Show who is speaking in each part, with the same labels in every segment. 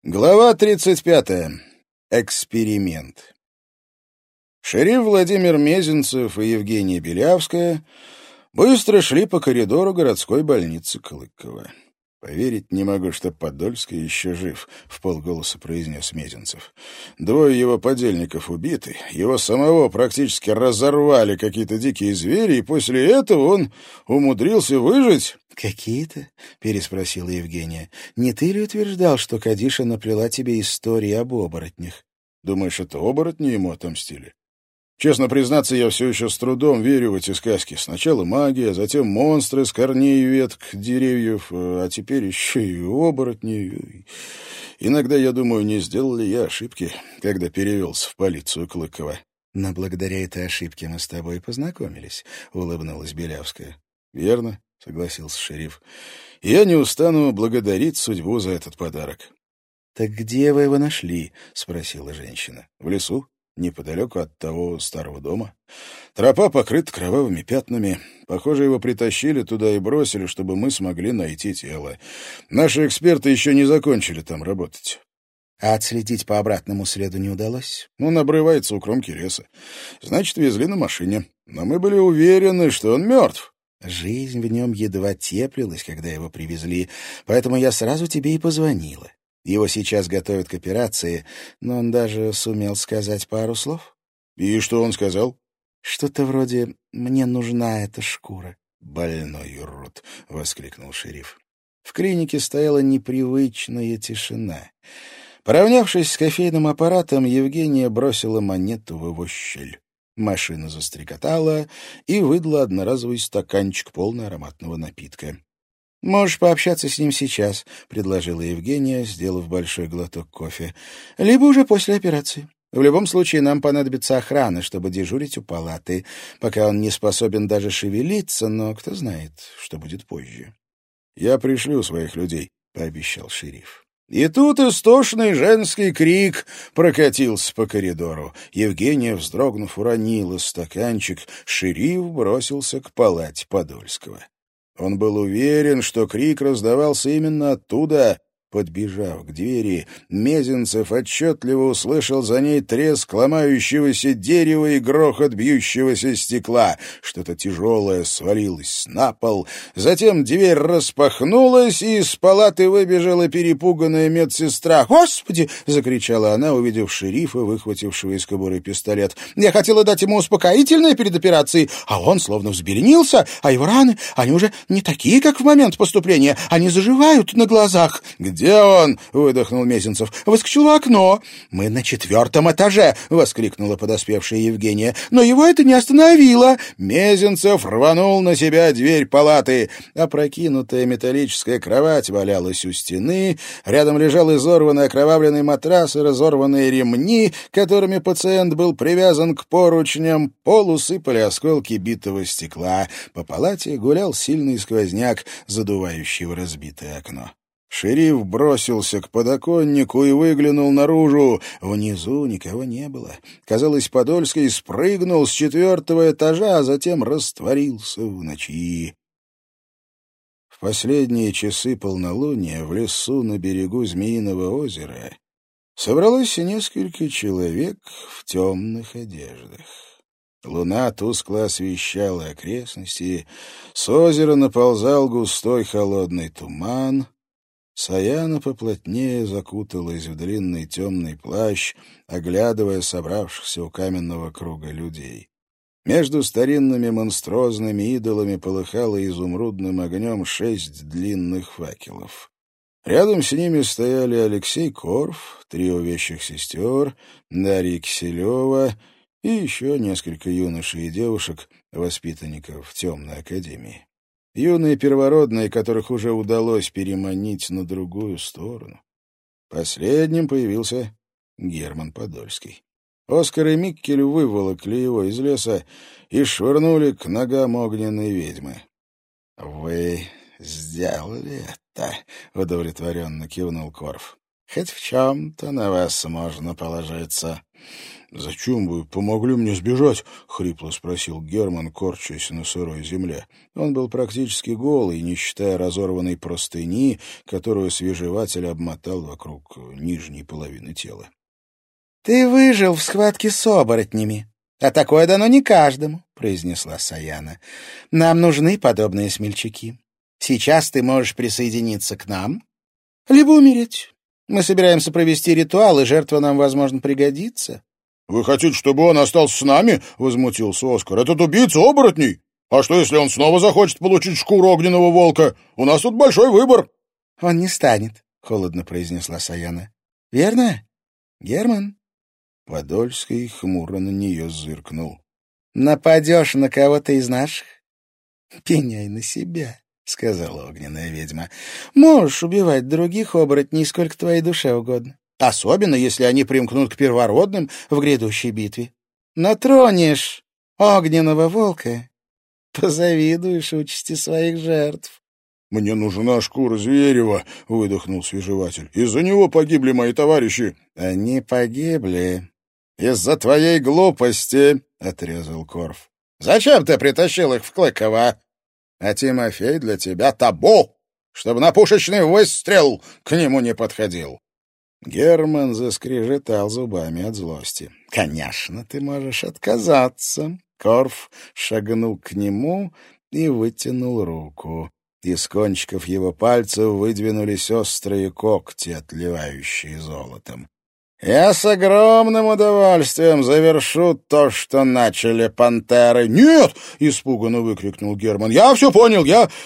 Speaker 1: Глава 35. Эксперимент. Шериф Владимир Мезенцев и Евгения Белявская быстро шли по коридору городской больницы Клыково. «Поверить не могу, что Подольский еще жив», — вполголоса произнес Мезенцев. «Двое его подельников убиты, его самого практически разорвали какие-то дикие звери, и после этого он умудрился выжить».
Speaker 2: «Какие-то?» — переспросила Евгения. «Не ты ли утверждал, что Кадиша наплела тебе истории об оборотнях?»
Speaker 1: «Думаешь, это оборотни ему отомстили?» Честно признаться, я все еще с трудом верю в эти сказки. Сначала магия, затем монстры с корней и веток деревьев, а теперь еще и оборотни. Иногда я думаю, не сделал ли я ошибки, когда перевелся в полицию Клыкова.
Speaker 2: «Но благодаря этой ошибке мы с тобой познакомились», — улыбнулась Белявская.
Speaker 1: «Верно», — согласился шериф. «Я не устану благодарить судьбу за этот подарок».
Speaker 2: «Так где вы его нашли?» — спросила женщина.
Speaker 1: «В лесу. Неподалеку от того старого дома. Тропа покрыта кровавыми пятнами. Похоже, его притащили туда и бросили, чтобы мы смогли найти тело. Наши эксперты еще не закончили там работать».
Speaker 2: «А отследить по обратному следу не удалось?»
Speaker 1: Он обрывается у кромки леса. Значит, везли на машине. Но мы были уверены, что он мертв.
Speaker 2: «Жизнь в нем едва теплилась, когда его привезли, поэтому я сразу тебе и позвонила. Его сейчас готовят к операции, но он даже сумел сказать пару слов».
Speaker 1: «И что он сказал?»
Speaker 2: «Что-то вроде «мне нужна эта шкура».
Speaker 1: «Больной урод!» — воскликнул шериф.
Speaker 2: В клинике стояла непривычная тишина. Поравнявшись с кофейным аппаратом, Евгения бросила монету в его щель. Машина застрекотала и выдала одноразовый стаканчик, полный ароматного напитка. «Можешь пообщаться с ним сейчас», — предложила Евгения, сделав большой глоток кофе. «Либо уже после операции. В любом случае нам понадобится охрана, чтобы дежурить у палаты, пока он не способен даже шевелиться, но кто знает, что будет позже».
Speaker 1: «Я пришлю своих людей», — пообещал шериф. И тут истошный женский крик прокатился по коридору. Евгения, вздрогнув, уронила стаканчик. Шериф бросился к палате Подольского. Он был уверен, что крик раздавался именно оттуда. Подбежав к двери, Мезенцев отчетливо услышал за ней треск ломающегося дерева и грохот бьющегося стекла. Что-то тяжелое свалилось на пол. Затем дверь распахнулась, и из палаты выбежала перепуганная медсестра. «Господи!» — закричала она, увидев шерифа, выхватившего из кобуры пистолет. «Я хотела дать ему успокоительное перед операцией, а он словно взбеленился, а его раны, они уже не такие, как в момент поступления. Они заживают на глазах». «Где он?» — выдохнул Мезенцев.
Speaker 2: «Выскочил в окно». «Мы на 4-м этаже!» — воскликнула подоспевшая Евгения. «Но его это не остановило».
Speaker 1: Мезенцев рванул на себя дверь палаты. Опрокинутая металлическая кровать валялась у стены. Рядом лежал изорванный окровавленный матрас и разорванные ремни, которыми пациент был привязан к поручням. Пол усыпали осколки битого стекла. По палате гулял сильный сквозняк, задувающий в разбитое окно. Шериф бросился к подоконнику и выглянул наружу. Внизу никого не было. Казалось, Подольский спрыгнул с 4-го этажа, а затем растворился в ночи. В последние часы полнолуния в лесу на берегу Змеиного озера собралось несколько человек в темных одеждах. Луна тускло освещала окрестности, с озера наползал густой холодный туман. Саяна поплотнее закуталась в длинный темный плащ, оглядывая собравшихся у каменного круга людей. Между старинными монструозными идолами полыхало изумрудным огнем 6 длинных факелов. Рядом с ними стояли Алексей Корф, трио вещих сестер, Дарья Киселева и еще несколько юношей и девушек, воспитанников темной академии. Юные первородные, которых уже удалось переманить на другую сторону. Последним появился Герман Подольский. Оскар и Миккель выволокли его из леса и швырнули к ногам огненной ведьмы. «Вы сделали это», — удовлетворенно кивнул Корф.
Speaker 2: Хоть в чем-то на вас можно положиться».
Speaker 1: «Зачем вы помогли мне сбежать?» — хрипло спросил Герман, корчась на сырой земле. Он был практически голый, не считая разорванной простыни, которую свежеватель обмотал вокруг нижней половины тела.
Speaker 2: «Ты выжил в схватке с оборотнями, а такое дано не каждому», — произнесла Саяна. «Нам нужны подобные смельчаки. Сейчас ты можешь присоединиться к нам, либо умереть. Мы собираемся провести ритуал, и жертва нам, возможно, пригодится».
Speaker 1: «Вы хотите, чтобы он остался с нами?» — возмутился Оскар. «Этот убийца оборотней! А что, если он снова захочет получить шкуру огненного волка? У нас тут большой выбор».
Speaker 2: «Он не станет», — холодно произнесла Саяна. «Верно, Герман?»
Speaker 1: Подольский хмуро на нее зыркнул.
Speaker 2: «Нападешь на кого-то из наших? Пеняй на себя», — сказала огненная ведьма. «Можешь убивать других оборотней, сколько твоей душе угодно. Особенно, если они примкнут к первородным в грядущей битве. Натронешь огненного волка, позавидуешь участи своих жертв».
Speaker 1: «Мне нужна шкура Зверева», — выдохнул свежеватель. «Из-за него погибли мои товарищи».
Speaker 2: «Они погибли из-за твоей глупости», — отрезал Корф. «Зачем ты притащил их в Клыково? А Тимофей для тебя табу, чтобы на пушечный выстрел к нему не подходил». Герман заскрежетал зубами от злости. «Конечно, ты можешь отказаться». Корф шагнул к нему и вытянул руку. Из кончиков его пальцев выдвинулись острые когти, отливающие золотом. «Я с огромным удовольствием завершу то, что начали пантеры».
Speaker 1: «Нет!» — испуганно выкрикнул Герман. «Я все понял.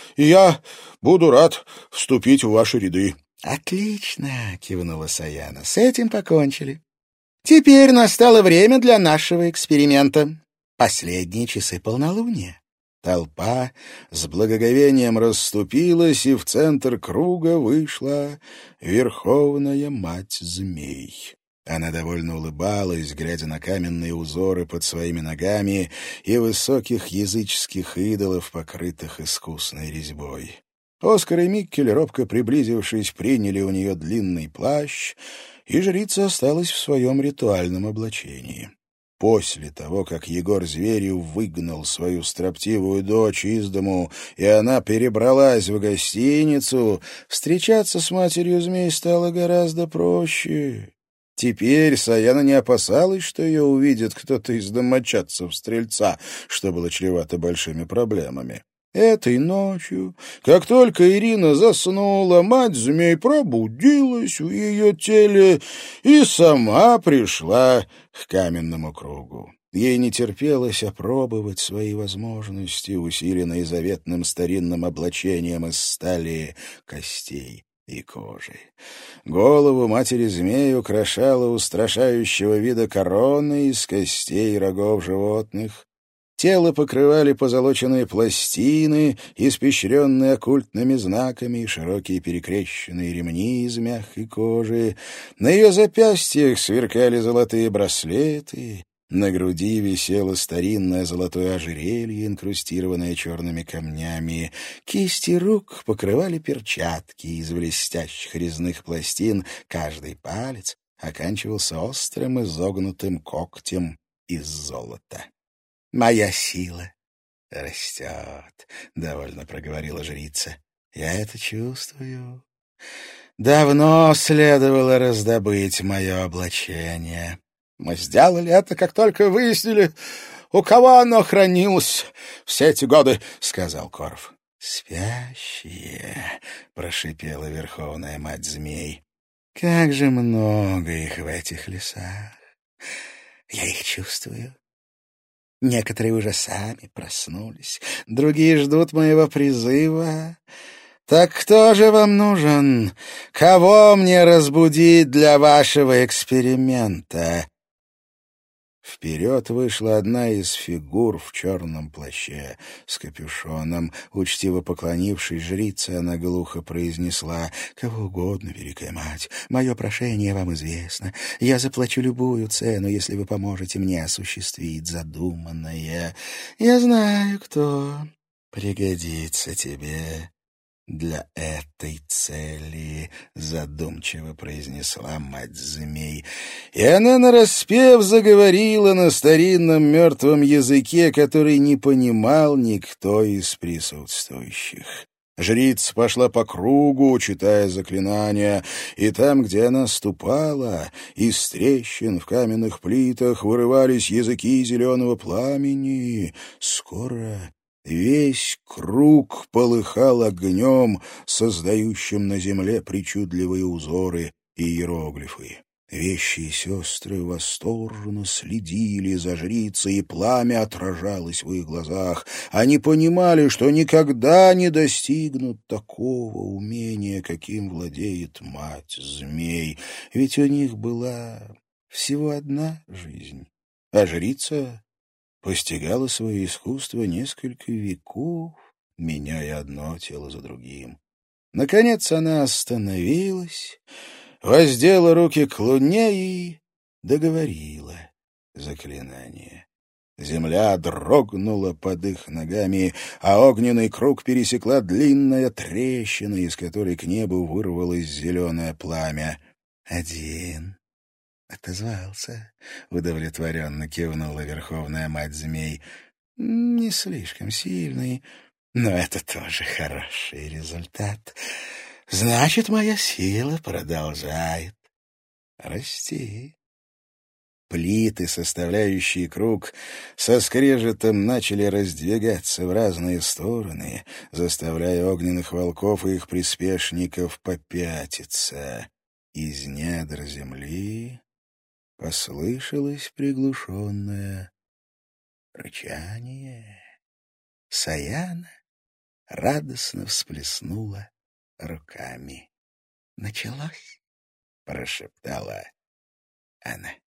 Speaker 1: Я буду рад вступить в ваши ряды».
Speaker 2: «Отлично!» — кивнула Саяна. «С этим покончили. Теперь настало время для нашего эксперимента. Последние часы полнолуния». Толпа с благоговением расступилась, и в центр круга вышла Верховная Мать Змей. Она довольно улыбалась, глядя на каменные узоры под своими ногами и высоких языческих идолов, покрытых искусной резьбой. Оскар и Миккель, робко приблизившись, приняли у нее длинный плащ, и жрица осталась в своем ритуальном облачении. После того, как Егор Зверев выгнал свою строптивую дочь из дому, и она перебралась в гостиницу, встречаться с матерью змей стало гораздо проще. Теперь Саяна не опасалась, что ее увидит кто-то из домочадцев-стрельца, что было чревато большими проблемами. Этой ночью, как только Ирина заснула, мать змей пробудилась в ее теле и сама пришла к каменному кругу. Ей не терпелось опробовать свои возможности, усиленные заветным старинным облачением из стали, костей и кожи. Голову матери змей украшала устрашающего вида корона из костей и рогов животных. Тело покрывали позолоченные пластины, испещренные оккультными знаками, и широкие перекрещенные ремни из мягкой кожи. На ее запястьях сверкали золотые браслеты, на груди висело старинное золотое ожерелье, инкрустированное черными камнями. Кисти рук покрывали перчатки из блестящих резных пластин, каждый палец оканчивался острым изогнутым когтем из золота. «Моя сила растет», — довольно проговорила жрица. «Я это чувствую. Давно следовало раздобыть мое облачение. Мы сделали это, как только выяснили, у кого оно хранилось все эти годы», — сказал Корф. «Спящие», — прошипела Верховная Мать Змей. «Как же много их в этих лесах. Я их чувствую. Некоторые уже сами проснулись, другие ждут моего призыва. Так кто же вам нужен? Кого мне разбудить для вашего эксперимента?» Вперед вышла одна из фигур в черном плаще с капюшоном. Учтиво поклонившись жрице, она глухо произнесла: «Кого угодно, Великая Мать, мое прошение вам известно. Я заплачу любую цену, если вы поможете мне осуществить задуманное. Я знаю, кто пригодится тебе для этой цели, — задумчиво произнесла мать змей. И она нараспев заговорила на старинном мертвом языке, который не понимал никто из присутствующих. Жрица пошла по кругу, читая заклинания, и там, где она ступала, из трещин в каменных плитах вырывались языки зеленого пламени. Скоро весь круг полыхал огнем, создающим на земле причудливые узоры и иероглифы. Вещи и сестры восторженно следили за жрицей, и пламя отражалось в их глазах. Они понимали, что никогда не достигнут такого умения, каким владеет мать змей, ведь у них была всего одна жизнь, а жрица постигала свое искусство несколько веков, меняя одно тело за другим. Наконец она остановилась, воздела руки к луне и договорила заклинание. Земля дрогнула под их ногами, а огненный круг пересекла длинная трещина, из которой к небу вырвалось зеленое пламя. «Один отозвался», — удовлетворенно кивнула верховная мать змей. «Не слишком сильный, но это тоже хороший результат. Значит, моя сила продолжает расти». Плиты, составляющие круг, со скрежетом начали раздвигаться в разные стороны, заставляя огненных волков и их приспешников попятиться. Из недр земли послышалось приглушенное рычание. Саяна радостно всплеснула руками. «Началось!» — прошептала она.